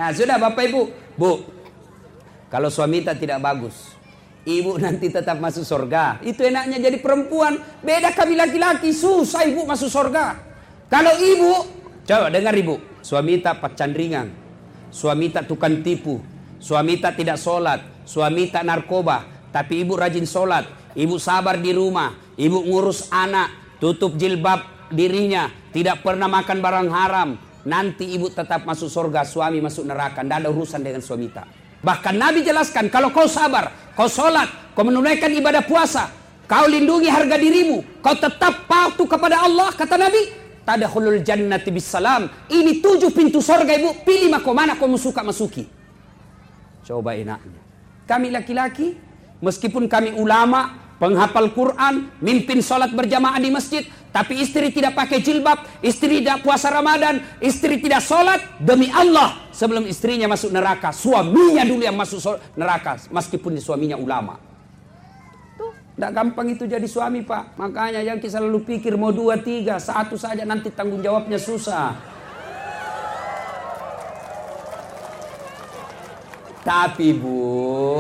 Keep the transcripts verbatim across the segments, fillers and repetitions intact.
Nah, sudah Bapak Ibu. Bu, kalau suami kita tidak bagus, ibu nanti tetap masuk surga. Itu enaknya jadi perempuan. Beda kami laki-laki, susah ibu masuk surga. Kalau ibu, coba dengar ibu, suami tak pacandringan, suami tak tukang tipu, suami tak tidak sholat, suami tak narkoba, tapi ibu rajin sholat, ibu sabar di rumah, ibu ngurus anak, tutup jilbab dirinya, tidak pernah makan barang haram. Nanti ibu tetap masuk surga, suami masuk neraka. Tidak ada urusan dengan suami tak. Bahkan Nabi jelaskan, kalau kau sabar, kau sholat, kau menunaikan ibadah puasa, kau lindungi harga dirimu, kau tetap patuh kepada Allah, kata Nabi, tadkhulul jannati bisalam. Ini tujuh pintu surga ibu, pilih mah kau mana kau suka masuki. Coba enaknya. Kami laki-laki, meskipun kami ulama, penghafal Quran, mimpin sholat berjamaah di masjid, tapi istri tidak pakai jilbab, istri tidak puasa Ramadan, istri tidak sholat, demi Allah, sebelum istrinya masuk neraka, suaminya dulu yang masuk neraka, meskipun suaminya ulama. Tuh, tidak gampang itu jadi suami Pak. Makanya yang kita selalu pikir mau dua, tiga, satu saja nanti tanggung jawabnya susah. Tapi Bu,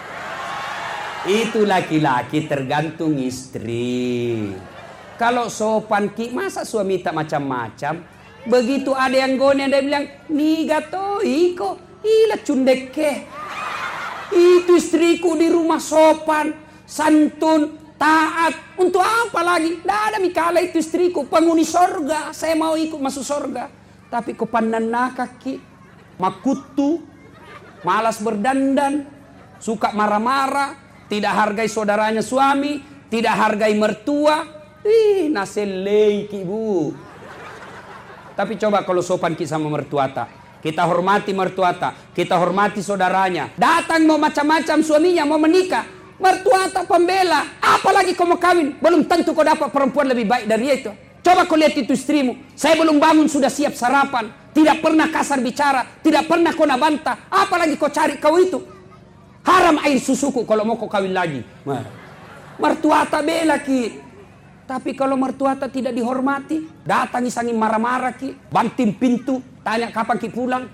itu laki-laki tergantung istri. Kalau sopan ki, masa suami tak macam-macam? Begitu ada yang gone, dia bilang, "Ni gato iko, ila cundeke." Itu istriku di rumah sopan, santun, taat. Untuk apa lagi? Tidak ada mikala itu istriku, penghuni sorga. Saya mau ikut masuk sorga. Tapi kau pandan nakaki, makutu, malas berdandan, suka marah-marah, tidak hargai saudaranya suami, tidak hargai mertua. Ih, naselei ki Bu. Tapi coba kalau sopan ki sama mertua tak, kita hormati mertua tak, kita hormati saudaranya. Datang mau macam-macam suaminya mau menikah, mertua tak pembela. Apalagi kau mau kawin, belum tentu kau dapat perempuan lebih baik dari itu. Coba kau lihat itu istrimu, saya belum bangun sudah siap sarapan, tidak pernah kasar bicara, tidak pernah kau nak bantah. Apalagi kau cari kau itu. Haram air susuku kalau mau kau kawin lagi. Mertua tak bela ki. Tapi kalau mertua tak tidak dihormati, datangi sangi marah-marah ki, banting pintu, tanya kapan ki pulang.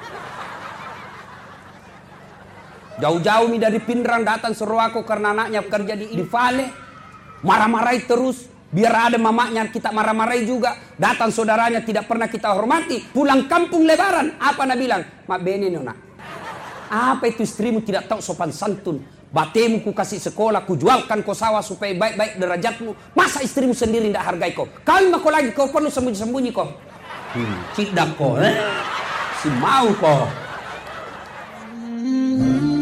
Jauh-jauh nih dari Pindrang datang suruh aku karena anaknya kerja di, di Vale. Marah-marahi terus, biar ada mamanya kita marah-marahi juga. Datang saudaranya tidak pernah kita hormati. Pulang kampung lebaran, apa nak bilang? Mak bene nona. Apa itu istrimu tidak tahu sopan santun? Batemu ku kasih sekolah, ku jualkan kau sawah supaya baik-baik derajatmu. Masa istrimu sendiri tidak hargai kau? Kawin mah kau lagi, kau perlu sembunyi-sembunyi kau. Hmm, tidak kau, eh? Si mau kau.